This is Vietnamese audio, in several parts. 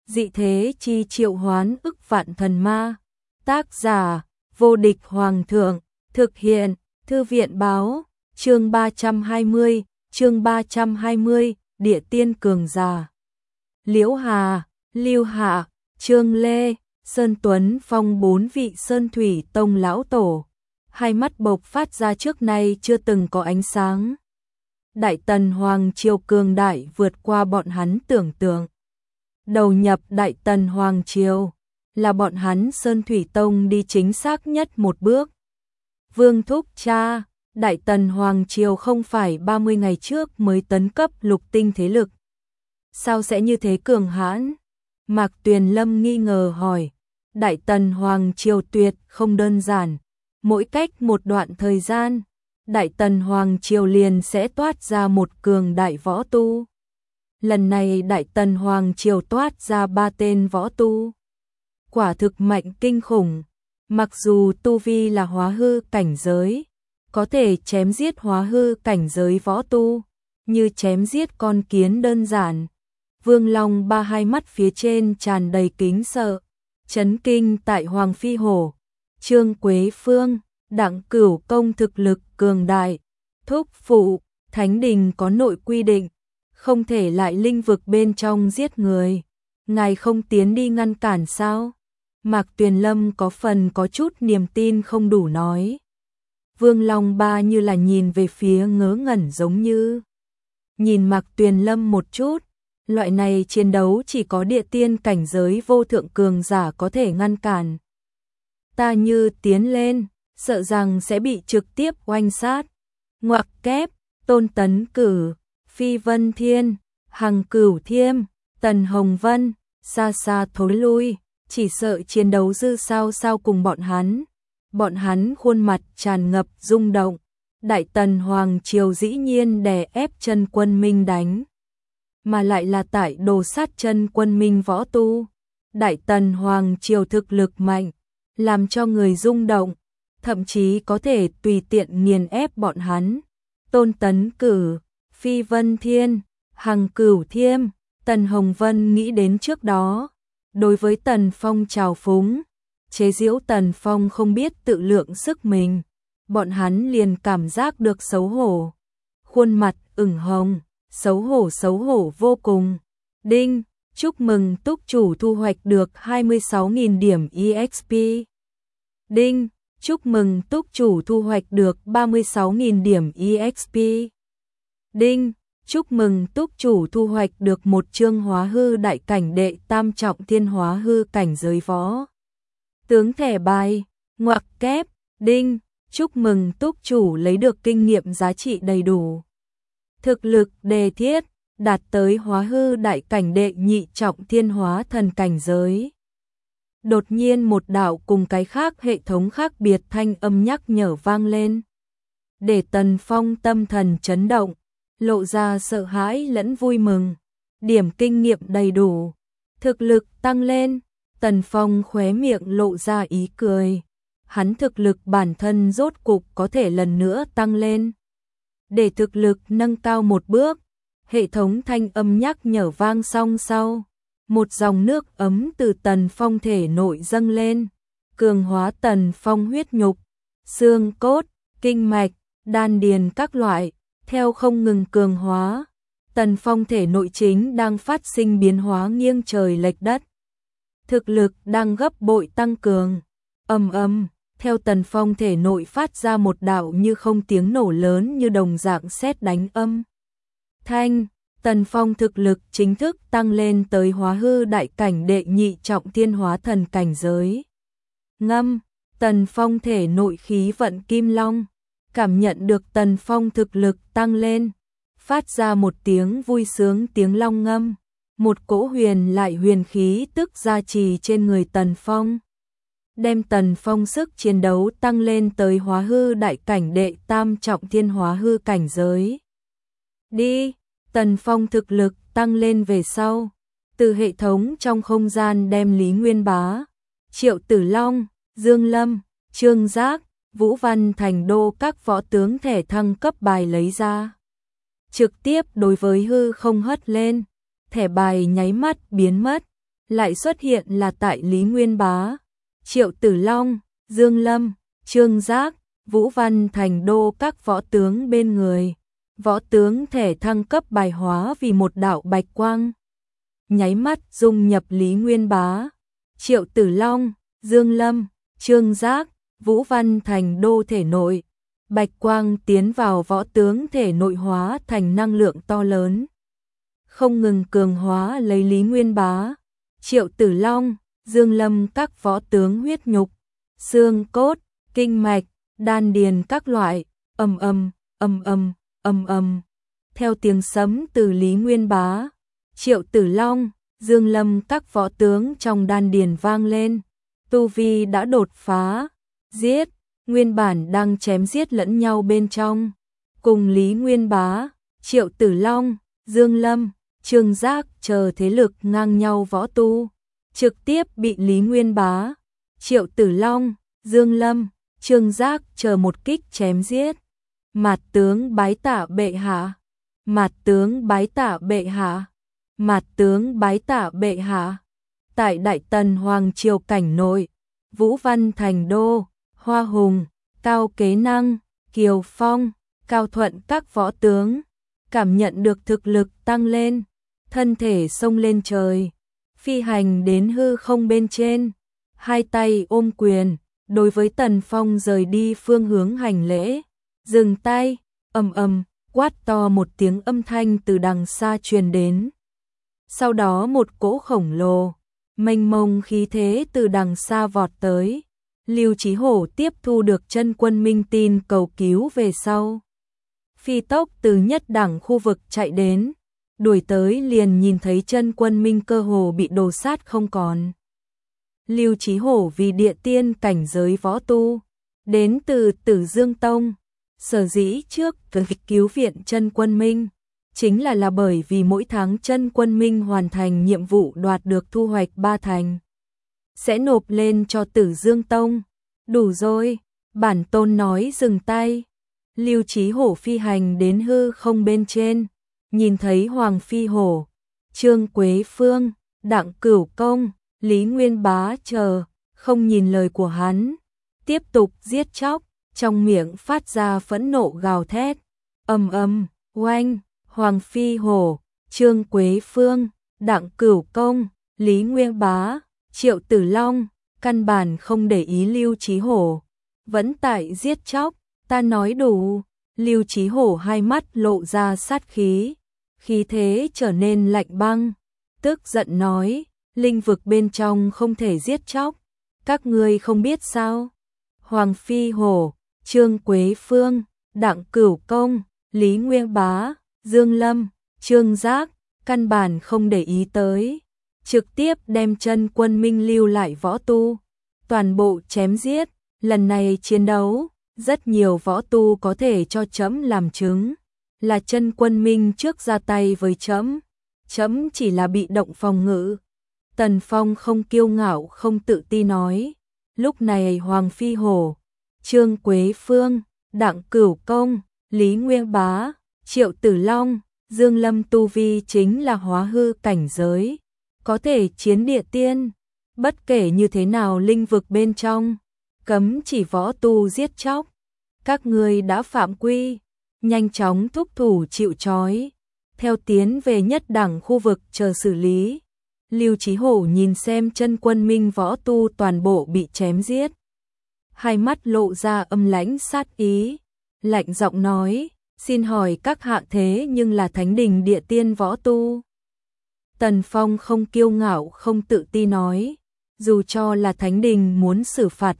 dị thế chi triệu hoán ức vạn thần ma. Tác giả, vô địch hoàng thượng, thực hiện, thư viện báo, chương 320, địa tiên cường giả. Liễu Hà, Lưu Hạ, Trương Lê, Sơn Tuấn Phong, 4 vị Sơn Thủy Tông lão tổ, hai mắt bộc phát ra trước nay chưa từng có ánh sáng. Đại Tần Hoàng Triều cường đại vượt qua bọn hắn tưởng tượng. Đầu nhập Đại Tần Hoàng Triều là bọn hắn Sơn Thủy Tông đi chính xác nhất một bước. Vương thúc cha, Đại Tần Hoàng Triều không phải 30 ngày trước mới tấn cấp lục tinh thế lực. Sao sẽ như thế cường hãn? Mạc Tuyền Lâm nghi ngờ hỏi. Đại Tần Hoàng Triều tuyệt không đơn giản. Mỗi cách một đoạn thời gian, Đại Tần Hoàng Triều liền sẽ toát ra một cường đại võ tu. Lần này Đại Tần Hoàng Triều toát ra 3 tên võ tu. Quả thực mạnh kinh khủng. Mặc dù tu vi là hóa hư cảnh giới, có thể chém giết hóa hư cảnh giới võ tu, như chém giết con kiến đơn giản. Vương Long Ba hai mắt phía trên tràn đầy kính sợ, chấn kinh tại Hoàng Phi Hổ, Trương Quế Phương, Đặng Cửu Công thực lực cường đại. Thúc phụ, Thánh Đình có nội quy định, không thể lại linh vực bên trong giết người. Ngài không tiến đi ngăn cản sao? Mạc Tuyền Lâm có phần có chút niềm tin không đủ nói. Vương Long Ba như là nhìn về phía ngớ ngẩn, giống như nhìn Mạc Tuyền Lâm một chút. Loại này chiến đấu chỉ có địa tiên cảnh giới vô thượng cường giả có thể ngăn cản. Ta như tiến lên, sợ rằng sẽ bị trực tiếp oanh sát. Ngoặc kép, Tôn Tấn Cử, Phi Vân Thiên, Hằng Cửu Thiêm, Tần Hồng Vân, xa xa thối lui, chỉ sợ chiến đấu dư sao cùng bọn hắn. Bọn hắn khuôn mặt tràn ngập rung động. Đại Tần Hoàng Triều dĩ nhiên đè ép chân quân Minh đánh, mà lại là tại đồ sát chân quân Minh võ tu. Đại Tần Hoàng Triều thực lực mạnh, làm cho người rung động, thậm chí có thể tùy tiện nghiền ép bọn hắn. Tôn Tấn Cử, Phi Vân Thiên, Hằng Cửu Thiêm, Tần Hồng Vân nghĩ đến trước đó, đối với Tần Phong trào phúng, chế giễu Tần Phong không biết tự lượng sức mình, bọn hắn liền cảm giác được xấu hổ. Khuôn mặt ửng hồng, xấu hổ vô cùng. Đinh, chúc mừng túc chủ thu hoạch được 26.000 điểm EXP. Đinh, chúc mừng túc chủ thu hoạch được 36.000 điểm EXP. Đinh, chúc mừng túc chủ thu hoạch được một chương hóa hư đại cảnh đệ tam trọng thiên hóa hư cảnh giới võ tướng thẻ bài. Ngoặc kép, đinh, chúc mừng túc chủ lấy được kinh nghiệm giá trị đầy đủ. Thực lực đề thiết, đạt tới hóa hư đại cảnh đệ nhị trọng thiên hóa thần cảnh giới. Đột nhiên một đạo cùng cái khác hệ thống khác biệt thanh âm nhắc nhở vang lên, để Tần Phong tâm thần chấn động, lộ ra sợ hãi lẫn vui mừng. Điểm kinh nghiệm đầy đủ, thực lực tăng lên. Tần Phong khóe miệng lộ ra ý cười. Hắn thực lực bản thân rốt cục có thể lần nữa tăng lên. Để thực lực nâng cao một bước, hệ thống thanh âm nhắc nhở vang xong sau, một dòng nước ấm từ Tần Phong thể nội dâng lên, cường hóa Tần Phong huyết nhục, xương cốt, kinh mạch, đan điền các loại, theo không ngừng cường hóa. Tần Phong thể nội chính đang phát sinh biến hóa nghiêng trời lệch đất. Thực lực đang gấp bội tăng cường. Ầm ầm, theo Tần Phong thể nội phát ra một đạo như không tiếng nổ lớn như đồng dạng sét đánh âm thanh. Tần Phong thực lực chính thức tăng lên tới hóa hư đại cảnh đệ nhị trọng thiên hóa thần cảnh giới. Ngâm, Tần Phong thể nội khí vận kim long, cảm nhận được Tần Phong thực lực tăng lên, phát ra một tiếng vui sướng tiếng long ngâm, một cỗ huyền lại huyền khí tức gia trì trên người Tần Phong, đem Tần Phong sức chiến đấu tăng lên tới hóa hư đại cảnh đệ tam trọng thiên hóa hư cảnh giới. Đi, Tần Phong thực lực tăng lên về sau, từ hệ thống trong không gian đem Lý Nguyên Bá, Triệu Tử Long, Dương Lâm, Trương Giác, Vũ Văn Thành Đô các võ tướng thẻ thăng cấp bài lấy ra. Trực tiếp đối với hư không hất lên, thẻ bài nháy mắt biến mất, lại xuất hiện là tại Lý Nguyên Bá, Triệu Tử Long, Dương Lâm, Trương Giác, Vũ Văn Thành Đô các võ tướng bên người. Võ tướng thể thăng cấp bài hóa vì một đạo bạch quang. Nháy mắt dung nhập Lý Nguyên Bá, Triệu Tử Long, Dương Lâm, Trương Giác, Vũ Văn Thành Đô thể nội. Bạch quang tiến vào võ tướng thể nội hóa thành năng lượng to lớn, không ngừng cường hóa lấy Lý Nguyên Bá, Triệu Tử Long, Dương Lâm các võ tướng huyết nhục, xương cốt, kinh mạch, đan điền các loại, ầm ầm, ầm ầm, ầm ầm. Theo tiếng sấm từ Lý Nguyên Bá, Triệu Tử Long, Dương Lâm các võ tướng trong đan điền vang lên, tu vi đã đột phá, giết, nguyên bản đang chém giết lẫn nhau bên trong, cùng Lý Nguyên Bá, Triệu Tử Long, Dương Lâm, Trương Giác chờ thế lực ngang nhau võ tu, trực tiếp bị Lý Nguyên Bá, Triệu Tử Long, Dương Lâm, Trương Giác chờ một kích chém giết. Mạt tướng bái tạ bệ hạ, mạt tướng bái tạ bệ hạ, mạt tướng bái tạ bệ hạ. Tại Đại Tần Hoàng Triều cảnh nội, Vũ Văn Thành Đô, Hoa Hùng, Cao Kế Năng, Kiều Phong, Cao Thuận các võ tướng, cảm nhận được thực lực tăng lên, thân thể xông lên trời, phi hành đến hư không bên trên, hai tay ôm quyền, đối với Tần Phong rời đi phương hướng hành lễ, dừng tay, ầm ầm, quát to một tiếng âm thanh từ đằng xa truyền đến. Sau đó một cỗ khổng lồ, mênh mông khí thế từ đằng xa vọt tới. Lưu Chí Hổ tiếp thu được Chân Quân Minh tin cầu cứu về sau. Phi tốc từ nhất đẳng khu vực chạy đến, đuổi tới liền nhìn thấy Chân Quân Minh cơ hồ bị đồ sát không còn. Lưu Chí Hổ vì địa tiên cảnh giới võ tu, đến từ Tử Dương Tông, sở dĩ trước cứu viện Chân Quân Minh, chính là bởi vì mỗi tháng Chân Quân Minh hoàn thành nhiệm vụ đoạt được thu hoạch 3 thành, sẽ nộp lên cho Tử Dương Tông. Đủ rồi, bản tôn nói dừng tay. Lưu Chí Hổ phi hành đến hư không bên trên, nhìn thấy Hoàng Phi Hổ, Trương Quế Phương, Đặng Cửu Công, Lý Nguyên Bá chờ, không nhìn lời của hắn, tiếp tục giết chóc, trong miệng phát ra phẫn nộ gào thét. Ầm ầm, oanh, Hoàng Phi Hổ, Trương Quế Phương, Đặng Cửu Công, Lý Nguyên Bá, Triệu Tử Long, căn bản không để ý Lưu Chí Hổ, vẫn tại giết chóc. Ta nói đủ. Lưu Chí Hổ hai mắt lộ ra sát khí, khí thế trở nên lạnh băng, tức giận nói, linh vực bên trong không thể giết chóc, các ngươi không biết sao? Hoàng Phi Hổ, Trương Quế Phương, Đặng Cửu Công, Lý Nguyên Bá, Dương Lâm, Trương Giác, căn bản không để ý tới, trực tiếp đem Chân Quân Minh lưu lại võ tu, toàn bộ chém giết. Lần này chiến đấu, rất nhiều võ tu có thể cho trẫm làm chứng, là Chân Quân Minh trước ra tay với trẫm, trẫm chỉ là bị động phòng ngự. Tần Phong không kiêu ngạo không tự ti nói. Lúc này Hoàng Phi Hổ, Trương Quế Phương, Đặng Cửu Công, Lý Nguyên Bá, Triệu Tử Long, Dương Lâm tu vi chính là hóa hư cảnh giới, có thể chiến địa tiên. Bất kể như thế nào linh vực bên trong, cấm chỉ võ tu giết chóc. Các ngươi đã phạm quy, nhanh chóng thúc thủ chịu trói, theo tiến về nhất đẳng khu vực chờ xử lý. Lưu Chí Hổ nhìn xem Chân Quân Minh võ tu toàn bộ bị chém giết, hai mắt lộ ra âm lãnh sát ý, lạnh giọng nói, xin hỏi các hạ thế nhưng là Thánh Đình địa tiên võ tu. Tần Phong không kiêu ngạo không tự ti nói, dù cho là Thánh Đình muốn xử phạt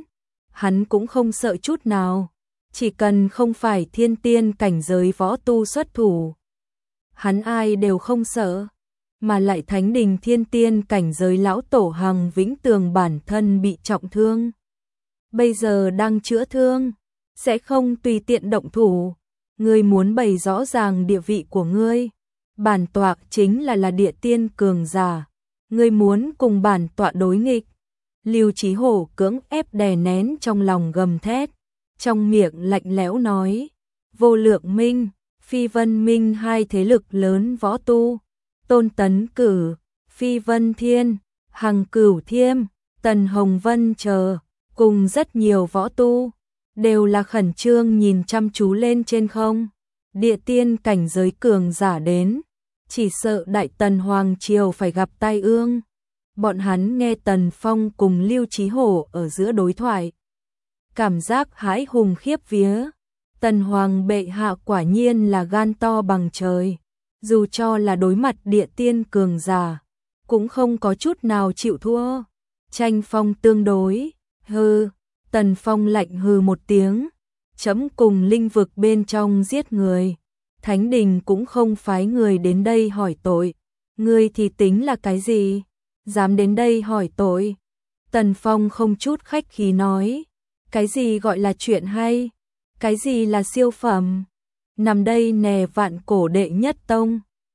hắn cũng không sợ chút nào, chỉ cần không phải thiên tiên cảnh giới võ tu xuất thủ, hắn ai đều không sợ, mà lại Thánh Đình thiên tiên cảnh giới lão tổ Hằng Vĩnh Tường bản thân bị trọng thương, bây giờ đang chữa thương, sẽ không tùy tiện động thủ. Ngươi muốn bày rõ ràng địa vị của ngươi, bản tọa chính là địa tiên cường giả, ngươi muốn cùng bản tọa đối nghịch. Lưu Chí Hổ cưỡng ép đè nén trong lòng gầm thét, trong miệng lạnh lẽo nói, Vô Lượng Minh, Phi Vân Minh hai thế lực lớn võ tu, Tôn Tấn Cử, Phi Vân Thiên, Hằng Cửu Thiêm, Tần Hồng Vân chờ, cùng rất nhiều võ tu, đều là khẩn trương nhìn chăm chú lên trên không. Địa tiên cảnh giới cường giả đến, chỉ sợ Đại Tần Hoàng Triều phải gặp tai ương. Bọn hắn nghe Tần Phong cùng Lưu Chí Hổ ở giữa đối thoại, cảm giác hãi hùng khiếp vía. Tần Hoàng bệ hạ quả nhiên là gan to bằng trời, dù cho là đối mặt địa tiên cường giả, cũng không có chút nào chịu thua. Tranh phong tương đối, hừ. Tần Phong lạnh hừ một tiếng, chấm cùng linh vực bên trong giết người, Thánh đình cũng không phái người đến đây hỏi tội, ngươi thì tính là cái gì, dám đến đây hỏi tội. Tần Phong không chút khách khí nói, cái gì gọi là chuyện hay, cái gì là siêu phẩm, nằm đây nè vạn cổ đệ nhất tông,